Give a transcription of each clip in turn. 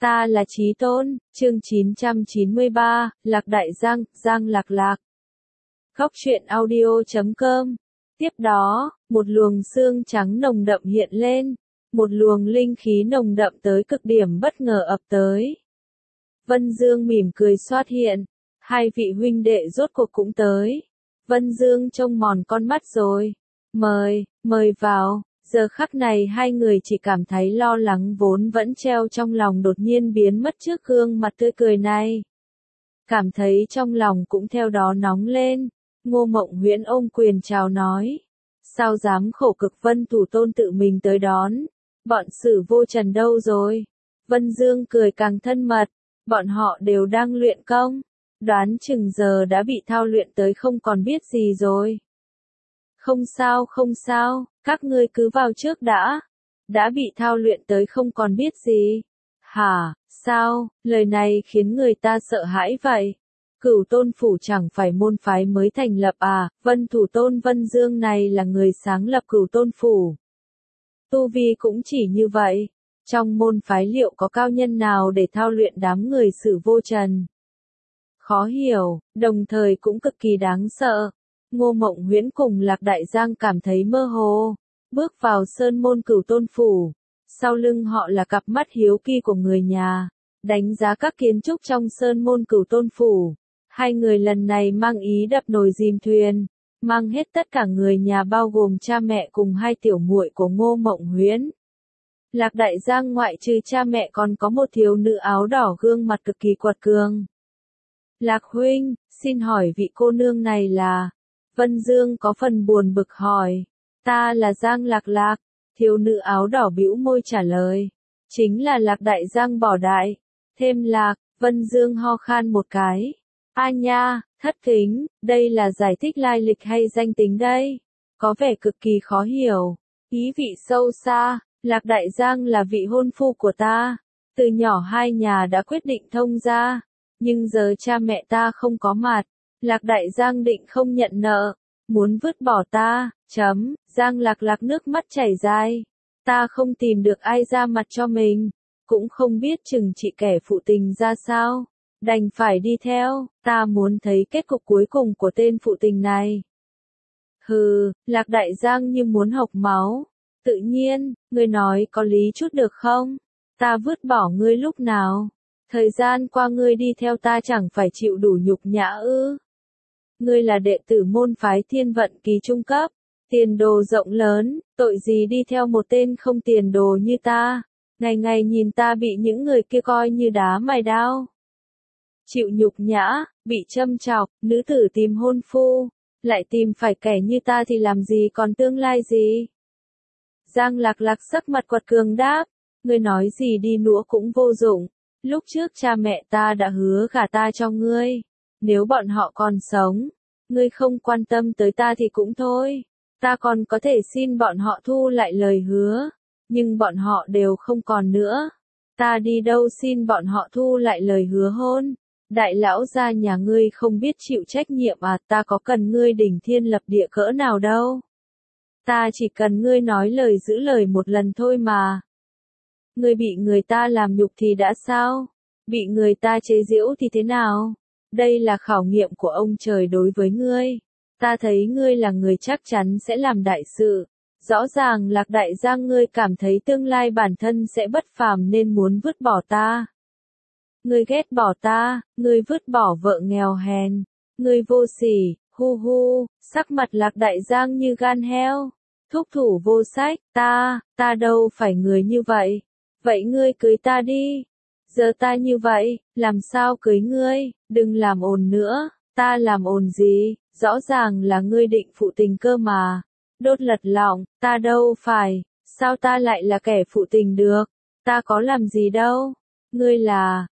Ta là Chí Tôn, chương 993, Lạc Đại Giang, Giang Lạc Lạc. Góc truyện audio.com. Tiếp đó, một luồng sương trắng nồng đậm hiện lên, một luồng linh khí nồng đậm tới cực điểm bất ngờ ập tới. Vân Dương mỉm cười xuất hiện, hai vị huynh đệ rốt cuộc cũng tới. Vân Dương trông mòn con mắt rồi. Mời vào. Giờ khắc này hai người chỉ cảm thấy lo lắng vốn vẫn treo trong lòng đột nhiên biến mất trước gương mặt tươi cười này. Cảm thấy trong lòng cũng theo đó nóng lên. Ngô Mộng Huyễn ôm quyền chào nói. Sao dám khổ cực, Vân Thủ Tôn tự mình tới đón. Bọn Sử Vô Trần đâu rồi? Vân Dương cười càng thân mật. Bọn họ đều đang luyện công. Đoán chừng giờ đã bị thao luyện tới không còn biết gì rồi. Không sao, các ngươi cứ vào trước đã. Đã bị thao luyện tới không còn biết gì. Hả, sao, lời này khiến người ta sợ hãi vậy. Cửu Tôn Phủ chẳng phải môn phái mới thành lập à, Vân Thủ Tôn Vân Dương này là người sáng lập Cửu Tôn Phủ. Tu vi cũng chỉ như vậy. Trong môn phái liệu có cao nhân nào để thao luyện đám người Sử Vô Trần? Khó hiểu, đồng thời cũng cực kỳ đáng sợ. Ngô Mộng Huyễn cùng Lạc Đại Giang cảm thấy mơ hồ. Bước vào sơn môn Cửu Tôn Phủ. Sau lưng họ là cặp mắt hiếu kỳ của người nhà. Đánh giá các kiến trúc trong sơn môn Cửu Tôn Phủ. Hai người lần này mang ý đập nồi dìm thuyền. Mang hết tất cả người nhà bao gồm cha mẹ cùng hai tiểu muội của Ngô Mộng Huyễn. Lạc Đại Giang ngoại trừ cha mẹ còn có một thiếu nữ áo đỏ gương mặt cực kỳ quật cường. Lạc huynh, xin hỏi vị cô nương này là... Vân Dương có phần buồn bực hỏi. Ta là Giang Lạc Lạc. Thiếu nữ áo đỏ bĩu môi trả lời. Chính là Lạc Đại Giang bỏ đại. Thêm Lạc, Vân Dương ho khan một cái. A nha, thất kính, đây là giải thích lai lịch hay danh tính đây? Có vẻ cực kỳ khó hiểu. Ý vị sâu xa, Lạc Đại Giang là vị hôn phu của ta. Từ nhỏ hai nhà đã quyết định thông gia. Nhưng giờ cha mẹ ta không có mặt. Lạc Đại Giang định không nhận nợ, muốn vứt bỏ ta, Giang Lạc Lạc nước mắt chảy dài. Ta không tìm được ai ra mặt cho mình, cũng không biết chừng trị kẻ phụ tình ra sao, đành phải đi theo, ta muốn thấy kết cục cuối cùng của tên phụ tình này. Hừ, Lạc Đại Giang như muốn hộc máu. Tự nhiên, ngươi nói có lý chút được không? Ta vứt bỏ ngươi lúc nào? Thời gian qua ngươi đi theo ta chẳng phải chịu đủ nhục nhã ư? Ngươi là đệ tử môn phái Thiên Vận Kỳ trung cấp, tiền đồ rộng lớn, tội gì đi theo một tên không tiền đồ như ta, ngày ngày nhìn ta bị những người kia coi như đá mài đao. Chịu nhục nhã, bị châm chọc, nữ tử tìm hôn phu, lại tìm phải kẻ như ta thì làm gì còn tương lai gì? Giang Lạc Lạc sắc mặt quật cường đáp, ngươi nói gì đi nữa cũng vô dụng, lúc trước cha mẹ ta đã hứa gả ta cho ngươi. Nếu bọn họ còn sống, ngươi không quan tâm tới ta thì cũng thôi. Ta còn có thể xin bọn họ thu lại lời hứa. Nhưng bọn họ đều không còn nữa. Ta đi đâu xin bọn họ thu lại lời hứa hôn. Đại lão gia nhà ngươi không biết chịu trách nhiệm à, ta có cần ngươi đỉnh thiên lập địa cỡ nào đâu. Ta chỉ cần ngươi nói lời giữ lời một lần thôi mà. Ngươi bị người ta làm nhục thì đã sao? Bị người ta chế giễu thì thế nào? Đây là khảo nghiệm của ông trời đối với ngươi. Ta thấy ngươi là người chắc chắn sẽ làm đại sự. Rõ ràng Lạc Đại Giang ngươi cảm thấy tương lai bản thân sẽ bất phàm nên muốn vứt bỏ ta. Ngươi ghét bỏ ta, ngươi vứt bỏ vợ nghèo hèn. Ngươi vô sỉ, hu, sắc mặt Lạc Đại Giang như gan heo. Thúc thủ vô sách, ta đâu phải người như vậy. Vậy ngươi cưới ta đi. Giờ ta như vậy, làm sao cưới ngươi, đừng làm ồn nữa, ta làm ồn gì, rõ ràng là ngươi định phụ tình cơ mà. Đốt lật lọng, ta đâu phải, sao ta lại là kẻ phụ tình được, ta có làm gì đâu. Ngươi là,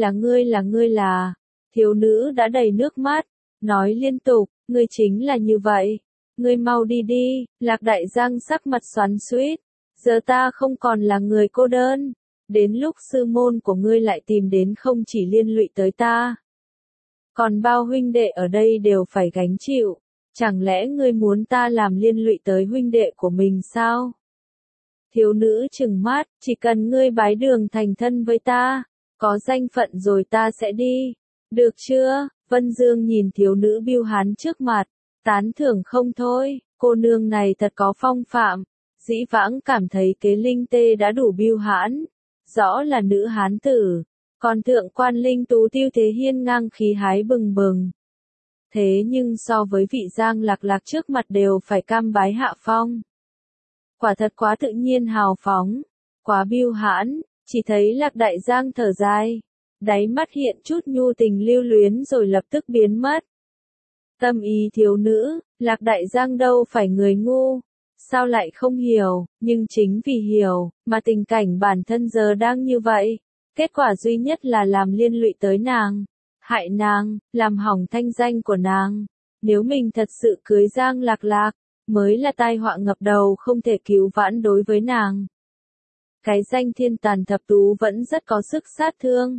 thiếu nữ đã đầy nước mắt, nói liên tục, ngươi chính là như vậy. Ngươi mau đi đi, Lạc Đại Giang sắc mặt xoắn xuýt, giờ ta không còn là người cô đơn. Đến lúc sư môn của ngươi lại tìm đến không chỉ liên lụy tới ta. Còn bao huynh đệ ở đây đều phải gánh chịu. Chẳng lẽ ngươi muốn ta làm liên lụy tới huynh đệ của mình sao? Thiếu nữ trừng mắt, chỉ cần ngươi bái đường thành thân với ta, có danh phận rồi ta sẽ đi. Được chưa? Vân Dương nhìn thiếu nữ Bưu Hán trước mặt, tán thưởng không thôi, cô nương này thật có phong phạm. Dĩ vãng cảm thấy Kế Linh Tê đã đủ Bưu Hãn, rõ là nữ hán tử, còn thượng quan Linh Tú Tiêu thế hiên ngang khí hái bừng bừng. Thế nhưng so với vị Giang Lạc Lạc trước mặt đều phải cam bái hạ phong. Quả thật quá tự nhiên hào phóng, quá Bưu Hãn, chỉ thấy Lạc Đại Giang thở dài, đáy mắt hiện chút nhu tình lưu luyến rồi lập tức biến mất. Tâm ý thiếu nữ, Lạc Đại Giang đâu phải người ngu, sao lại không hiểu, nhưng chính vì hiểu, mà tình cảnh bản thân giờ đang như vậy. Kết quả duy nhất là làm liên lụy tới nàng, hại nàng, làm hỏng thanh danh của nàng. Nếu mình thật sự cưới Giang Lạc Lạc, mới là tai họa ngập đầu không thể cứu vãn đối với nàng. Cái danh thiên tàn thập tú vẫn rất có sức sát thương.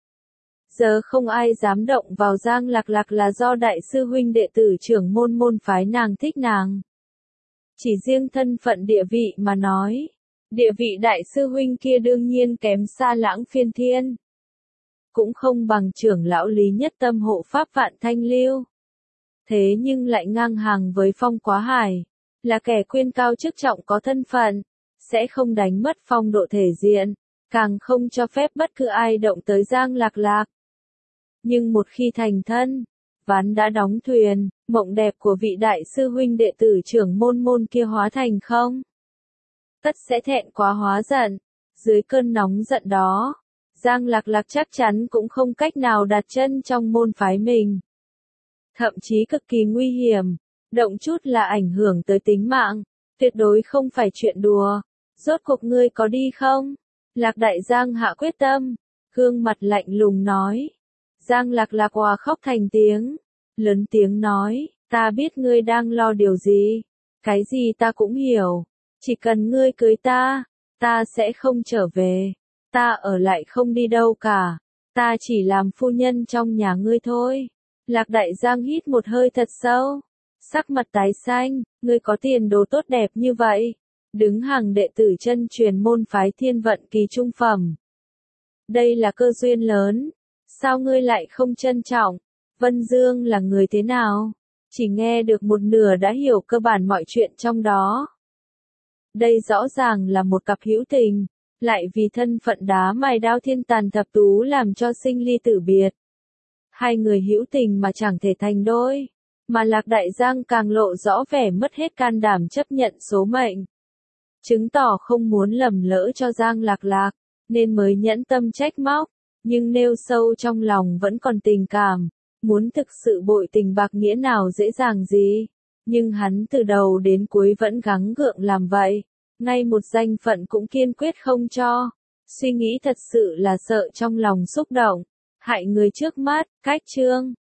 Giờ không ai dám động vào Giang Lạc Lạc là do đại sư huynh đệ tử trưởng môn phái nàng thích nàng. Chỉ riêng thân phận địa vị mà nói, địa vị đại sư huynh kia đương nhiên kém xa Lãng Phiên Thiên. Cũng không bằng trưởng lão Lý Nhất Tâm hộ pháp Vạn Thanh Lưu. Thế nhưng lại ngang hàng với Phong Quá Hải, là kẻ quyền cao chức trọng có thân phận, sẽ không đánh mất phong độ thể diện, càng không cho phép bất cứ ai động tới Giang Lạc Lạc. Nhưng một khi thành thân, ván đã đóng thuyền, mộng đẹp của vị đại sư huynh đệ tử trưởng môn kia hóa thành không. Tất sẽ thẹn quá hóa giận, dưới cơn nóng giận đó, Giang Lạc Lạc chắc chắn cũng không cách nào đặt chân trong môn phái mình. Thậm chí cực kỳ nguy hiểm, động chút là ảnh hưởng tới tính mạng, tuyệt đối không phải chuyện đùa. Rốt cuộc ngươi có đi không? Lạc Đại Giang hạ quyết tâm, gương mặt lạnh lùng nói. Giang Lạc Lạc òa khóc thành tiếng, lớn tiếng nói, ta biết ngươi đang lo điều gì, cái gì ta cũng hiểu, chỉ cần ngươi cưới ta sẽ không trở về, ta ở lại không đi đâu cả, ta chỉ làm phu nhân trong nhà ngươi thôi. Lạc Đại Giang hít một hơi thật sâu, sắc mặt tái xanh, ngươi có tiền đồ tốt đẹp như vậy, đứng hàng đệ tử chân truyền môn phái Thiên Vận kỳ trung phẩm. Đây là cơ duyên lớn, sao ngươi lại không trân trọng? Vân Dương là người thế nào? Chỉ nghe được một nửa đã hiểu cơ bản mọi chuyện trong đó. Đây rõ ràng là một cặp hữu tình, lại vì thân phận đá mài đao thiên tàn thập tú làm cho sinh ly tử biệt. Hai người hữu tình mà chẳng thể thành đôi, mà Lạc Đại Giang càng lộ rõ vẻ mất hết can đảm chấp nhận số mệnh. Chứng tỏ không muốn lầm lỡ cho Giang Lạc Lạc, nên mới nhẫn tâm trách móc, nhưng nêu sâu trong lòng vẫn còn tình cảm, muốn thực sự bội tình bạc nghĩa nào dễ dàng gì, nhưng hắn từ đầu đến cuối vẫn gắng gượng làm vậy, ngay một danh phận cũng kiên quyết không cho, suy nghĩ thật sự là sợ trong lòng xúc động, hại người trước mắt, cách chương.